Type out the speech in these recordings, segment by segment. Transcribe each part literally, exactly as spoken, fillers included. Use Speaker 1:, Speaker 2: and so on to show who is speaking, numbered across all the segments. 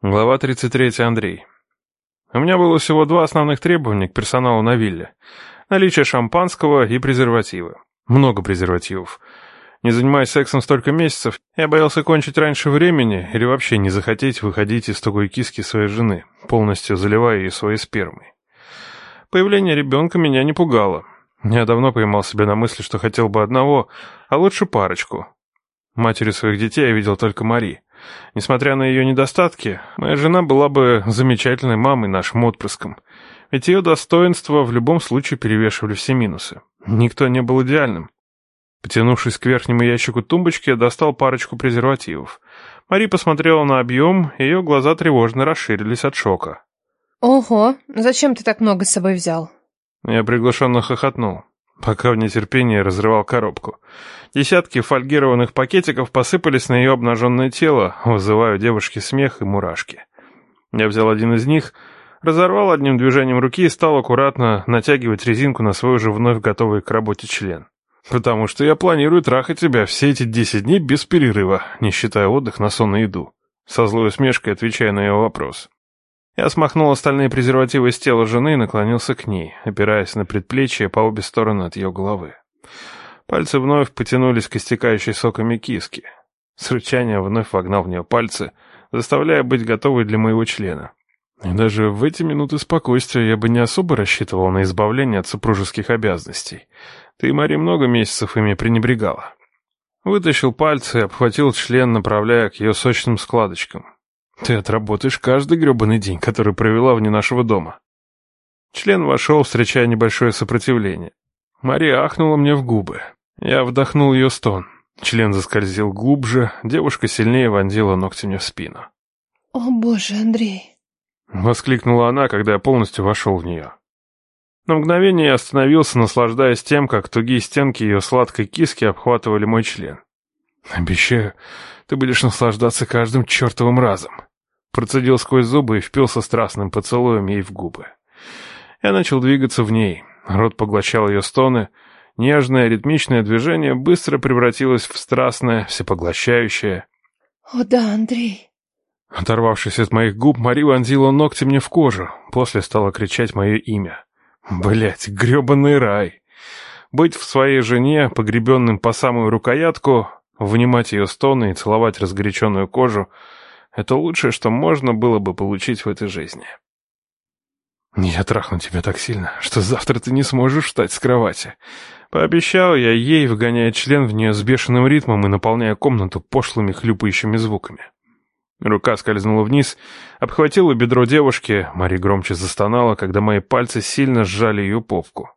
Speaker 1: Глава тридцать три. Андрей. У меня было всего два основных требования к персоналу на вилле. Наличие шампанского и презервативы. Много презервативов. Не занимаясь сексом столько месяцев, я боялся кончить раньше времени или вообще не захотеть выходить из тугой киски своей жены, полностью заливая ее своей спермой. Появление ребенка меня не пугало. Я давно поймал себя на мысли, что хотел бы одного, а лучше парочку. Матерью своих детей я видел только Мари. Несмотря на ее недостатки, моя жена была бы замечательной мамой нашим отпрыском. Ведь ее достоинства в любом случае перевешивали все минусы. Никто не был идеальным. Потянувшись к верхнему ящику тумбочки, я достал парочку презервативов. Мари посмотрела на объем, и ее глаза тревожно расширились от шока.
Speaker 2: «Ого, зачем ты так много с собой взял?»
Speaker 1: Я приглушенно хохотнул, пока в нетерпении разрывал коробку. Десятки фольгированных пакетиков посыпались на ее обнаженное тело, вызывая у девушки смех и мурашки. Я взял один из них, разорвал одним движением руки и стал аккуратно натягивать резинку на свой уже вновь готовый к работе член. «Потому что я планирую трахать тебя все эти десять дней без перерыва, не считая отдых на сон и еду», со злой усмешкой отвечая на ее вопрос. Я смахнул остальные презервативы с тела жены и наклонился к ней, опираясь на предплечье по обе стороны от ее головы. Пальцы вновь потянулись к истекающей соками киске. С рычания вновь вогнал в нее пальцы, заставляя быть готовой для моего члена. И даже в эти минуты спокойствия я бы не особо рассчитывал на избавление от супружеских обязанностей. Ты, Мари, много месяцев ими пренебрегала. Вытащил пальцы и обхватил член, направляя к ее сочным складочкам. Ты отработаешь каждый гребаный день, который провела вне нашего дома. Член вошел, встречая небольшое сопротивление. Мария ахнула мне в губы. Я вдохнул ее стон. Член заскользил глубже, девушка сильнее вонзила ногти мне в спину.
Speaker 2: «О боже, Андрей!»
Speaker 1: Воскликнула она, когда я полностью вошел в нее. На мгновение я остановился, наслаждаясь тем, как тугие стенки ее сладкой киски обхватывали мой член. «Обещаю, ты будешь наслаждаться каждым чертовым разом», процедил сквозь зубы и впился страстным поцелуем ей в губы. Я начал двигаться в ней, рот поглощал ее стоны, нежное ритмичное движение быстро превратилось в страстное, всепоглощающее.
Speaker 2: «О да, Андрей!»
Speaker 1: Оторвавшись от моих губ, Мари вонзила ногти мне в кожу, после стала кричать мое имя. Блять, гребаный рай! Быть в своей жене, погребенным по самую рукоятку, внимать ее стоны и целовать разгоряченную кожу — это лучшее, что можно было бы получить в этой жизни. «Я трахну тебя так сильно, что завтра ты не сможешь встать с кровати», — пообещал я ей, вгоняя член в нее с бешеным ритмом и наполняя комнату пошлыми хлюпающими звуками. Рука скользнула вниз, обхватила бедро девушки, Мари громче застонала, когда мои пальцы сильно сжали ее попку.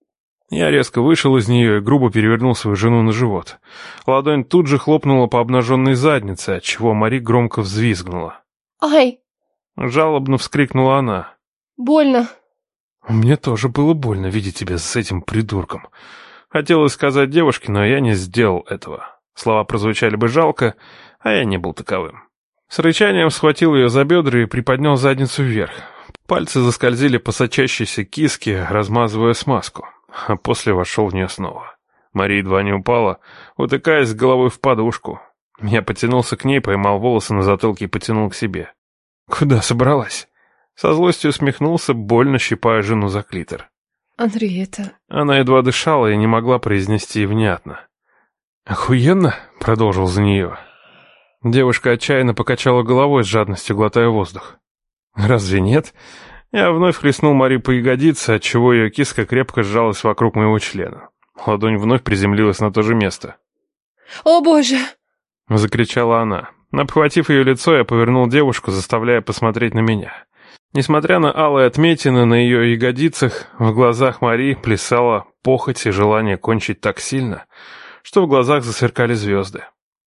Speaker 1: Я резко вышел из нее и грубо перевернул свою жену на живот. Ладонь тут же хлопнула по обнаженной заднице, отчего Мари громко взвизгнула.
Speaker 2: «Ай!»
Speaker 1: Жалобно вскрикнула она.
Speaker 2: «Больно!»
Speaker 1: «Мне тоже было больно видеть тебя с этим придурком». Хотелось сказать девушке, но я не сделал этого. Слова прозвучали бы жалко, а я не был таковым. С рычанием схватил ее за бедра и приподнял задницу вверх. Пальцы заскользили по сочащейся киске, размазывая смазку, а после вошел в нее снова. Мария едва не упала, утыкаясь головой в подушку. Я потянулся к ней, поймал волосы на затылке и потянул к себе. «Куда собралась?» Со злостью усмехнулся, больно щипая жену за клитор.
Speaker 2: «Андрей, это...»
Speaker 1: Она едва дышала и не могла произнести внятно. «Охуенно?» — продолжил за нее. Девушка отчаянно покачала головой с жадностью, глотая воздух. «Разве нет?» Я вновь хлестнул Мари по ягодице, отчего ее киска крепко сжалась вокруг моего члена. Ладонь вновь приземлилась на то же место.
Speaker 2: «О боже!»
Speaker 1: — закричала она. Обхватив ее лицо, я повернул девушку, заставляя посмотреть на меня. Несмотря на алые отметины на ее ягодицах, в глазах Мари плясала похоть и желание кончить так сильно, что в глазах засверкали звезды.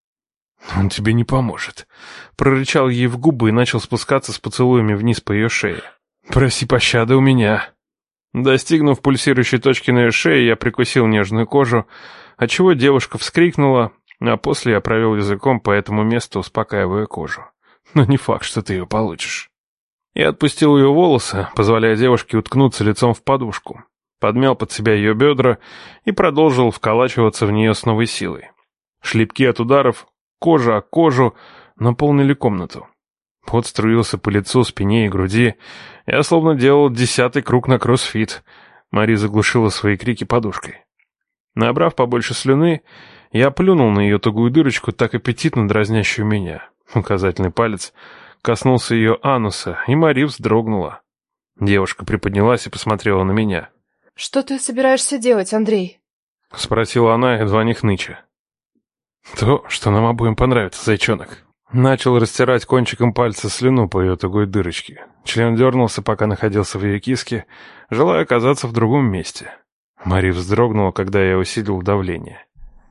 Speaker 1: «Он тебе не поможет», — прорычал ей в губы и начал спускаться с поцелуями вниз по ее шее. «Проси пощады у меня». Достигнув пульсирующей точки на ее шее, я прикусил нежную кожу, отчего девушка вскрикнула, а после я провел языком по этому месту, успокаивая кожу. Но не факт, что ты ее получишь. Я отпустил ее волосы, позволяя девушке уткнуться лицом в подушку, подмял под себя ее бедра и продолжил вколачиваться в нее с новой силой. Шлепки от ударов, кожа о кожу, наполнили комнату. Пот струился по лицу, спине и груди. Я словно делал десятый круг на кроссфит. Мари заглушила свои крики подушкой. Набрав побольше слюны, я плюнул на ее тугую дырочку, так аппетитно дразнящую меня. Указательный палец коснулся ее ануса, и Мари вздрогнула. Девушка приподнялась и посмотрела на меня.
Speaker 2: Что ты собираешься делать, Андрей?
Speaker 1: Спросила она, едва не хныча. То, что нам обоим понравится, зайчонок. Начал растирать кончиком пальца слюну по ее тугой дырочке. Член дернулся, пока находился в ее киске, желая оказаться в другом месте. Мари вздрогнула, когда я усилил давление.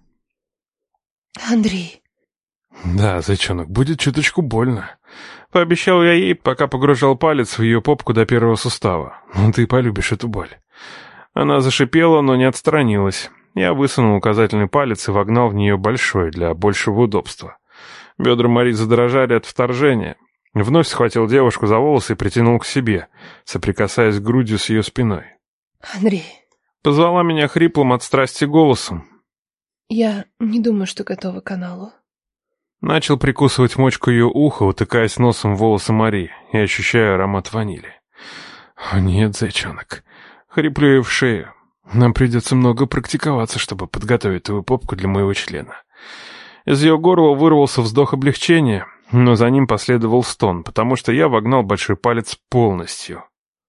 Speaker 2: Андрей.
Speaker 1: Да, зайчонок, будет чуточку больно. Пообещал я ей, пока погружал палец в ее попку до первого сустава. Ну, ты полюбишь эту боль. Она зашипела, но не отстранилась. Я высунул указательный палец и вогнал в нее большой, для большего удобства. Бедра Мари задрожали от вторжения. Вновь схватил девушку за волосы и притянул к себе, соприкасаясь грудью с ее спиной.
Speaker 2: Андрей.
Speaker 1: Позвала меня хриплым от страсти голосом.
Speaker 2: Я не думаю, что готова к аналу.
Speaker 1: Начал прикусывать мочку ее уха, утыкаясь носом в волосы Мари, и ощущая аромат ванили. О нет, зайчонок. Хриплю ей в шею. Нам придется много практиковаться, чтобы подготовить твою попку для моего члена. Из ее горла вырвался вздох облегчения, но за ним последовал стон, потому что я вогнал большой палец полностью.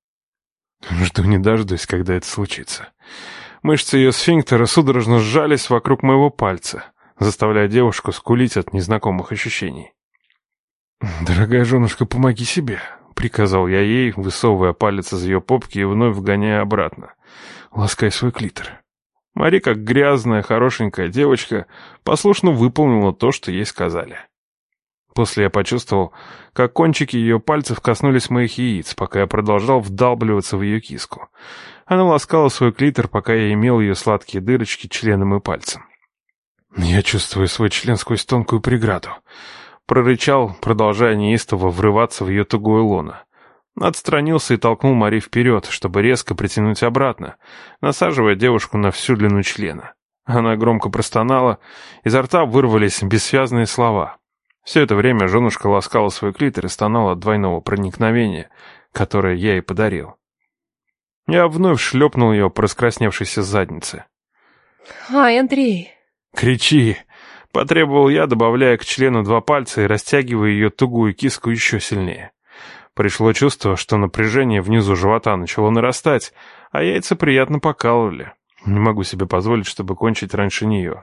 Speaker 1: Жду не дождусь, когда это случится. Мышцы ее сфинктера судорожно сжались вокруг моего пальца, заставляя девушку скулить от незнакомых ощущений. «Дорогая женушка, помоги себе», — приказал я ей, высовывая палец из ее попки и вновь вгоняя обратно. «Ласкай свой клитор». Мари, как грязная, хорошенькая девочка, послушно выполнила то, что ей сказали. После я почувствовал, как кончики ее пальцев коснулись моих яиц, пока я продолжал вдалбливаться в ее киску. Она ласкала свой клитор, пока я имел ее сладкие дырочки членом и пальцем. «Я чувствую свой член сквозь тонкую преграду», — прорычал, продолжая неистово врываться в ее тугое лоно. Отстранился и толкнул Мари вперед, чтобы резко притянуть обратно, насаживая девушку на всю длину члена. Она громко простонала, изо рта вырвались бессвязные слова. Все это время женушка ласкала свой клитор и стонала от двойного проникновения, которое я ей подарил. Я вновь шлепнул ее по раскрасневшейся заднице.
Speaker 2: Ай, Андрей.
Speaker 1: «Кричи!» — потребовал я, добавляя к члену два пальца и растягивая ее тугую киску еще сильнее. Пришло чувство, что напряжение внизу живота начало нарастать, а яйца приятно покалывали. Не могу себе позволить, чтобы кончить раньше нее.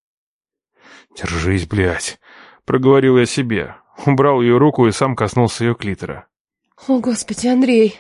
Speaker 1: «Держись, блядь!» — проговорил я себе. Убрал ее руку и сам коснулся ее клитора.
Speaker 2: О, Господи, Андрей!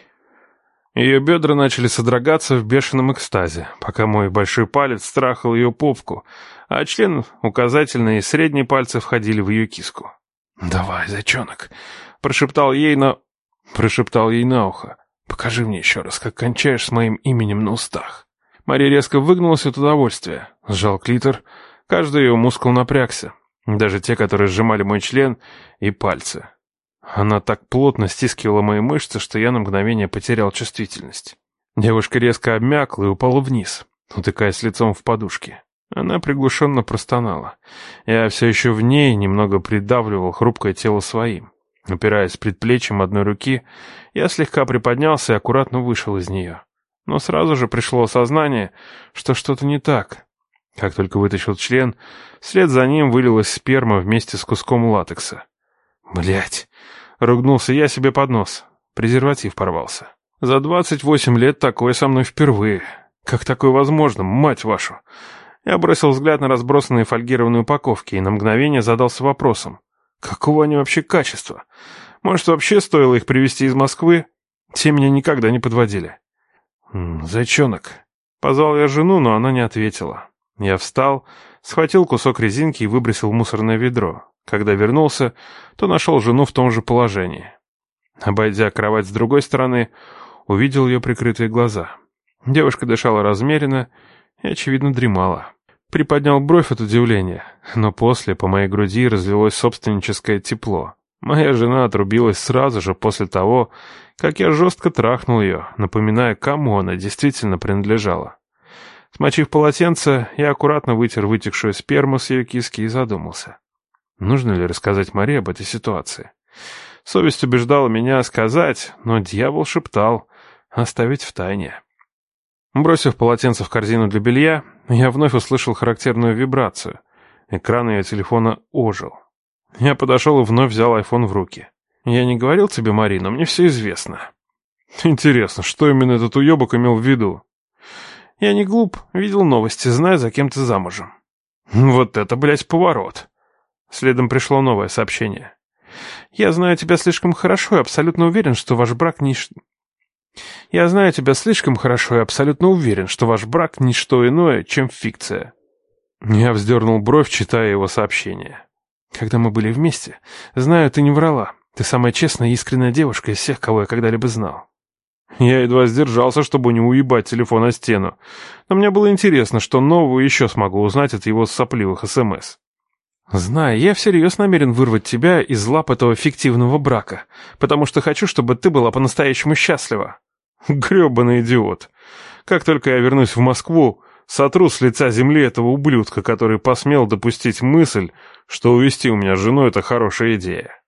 Speaker 1: Ее бедра начали содрогаться в бешеном экстазе, пока мой большой палец страхал ее попку, а член, указательный и средний пальцы входили в ее киску. «Давай, зайчонок!» — прошептал ей на... прошептал ей на ухо. «Покажи мне еще раз, как кончаешь с моим именем на устах». Мария резко выгнулась от удовольствия, сжал клитор, каждый ее мускул напрягся, даже те, которые сжимали мой член и пальцы. Она так плотно стискивала мои мышцы, что я на мгновение потерял чувствительность. Девушка резко обмякла и упала вниз, утыкаясь лицом в подушки. Она приглушенно простонала. Я все еще в ней немного придавливал хрупкое тело своим. Опираясь предплечьем одной руки, я слегка приподнялся и аккуратно вышел из нее. Но сразу же пришло осознание, что что-то не так. Как только вытащил член, вслед за ним вылилась сперма вместе с куском латекса. Блять! Ругнулся я себе под нос. Презерватив порвался. За двадцать восемь лет такое со мной впервые. Как такое возможно, мать вашу? Я бросил взгляд на разбросанные фольгированные упаковки и на мгновение задался вопросом. Какого они вообще качества? Может, вообще стоило их привезти из Москвы? Те меня никогда не подводили. «Зайчонок». Позвал я жену, но она не ответила. Я встал, схватил кусок резинки и выбросил в мусорное ведро. Когда вернулся, то нашел жену в том же положении. Обойдя кровать с другой стороны, увидел ее прикрытые глаза. Девушка дышала размеренно и, очевидно, дремала. Приподнял бровь от удивления, но после по моей груди разлилось собственническое тепло. Моя жена отрубилась сразу же после того, как я жестко трахнул ее, напоминая, кому она действительно принадлежала. Смочив полотенце, я аккуратно вытер вытекшую сперму с ее киски и задумался. Нужно ли рассказать Маре об этой ситуации? Совесть убеждала меня сказать, но дьявол шептал оставить в тайне. Бросив полотенце в корзину для белья, я вновь услышал характерную вибрацию. Экран ее телефона ожил. Я подошел и вновь взял айфон в руки. «Я не говорил тебе, Мари, но мне все известно». «Интересно, что именно этот уебок имел в виду?» «Я не глуп, видел новости, знаю, за кем ты замужем». «Вот это, блядь, поворот!» Следом пришло новое сообщение. «Я знаю тебя слишком хорошо и абсолютно уверен, что ваш брак не... Я знаю тебя слишком хорошо и абсолютно уверен, что ваш брак не что иное, чем фикция». Я вздернул бровь, читая его сообщение. «Когда мы были вместе, знаю, ты не врала. Ты самая честная и искренняя девушка из всех, кого я когда-либо знал». Я едва сдержался, чтобы не уебать телефон о стену. Но мне было интересно, что нового еще смогу узнать от его сопливых СМС. «Знай, я всерьез намерен вырвать тебя из лап этого фиктивного брака, потому что хочу, чтобы ты была по-настоящему счастлива». Гребаный идиот. Как только я вернусь в Москву, сотру с лица земли этого ублюдка, который посмел допустить мысль, что увести у меня жену — это хорошая идея.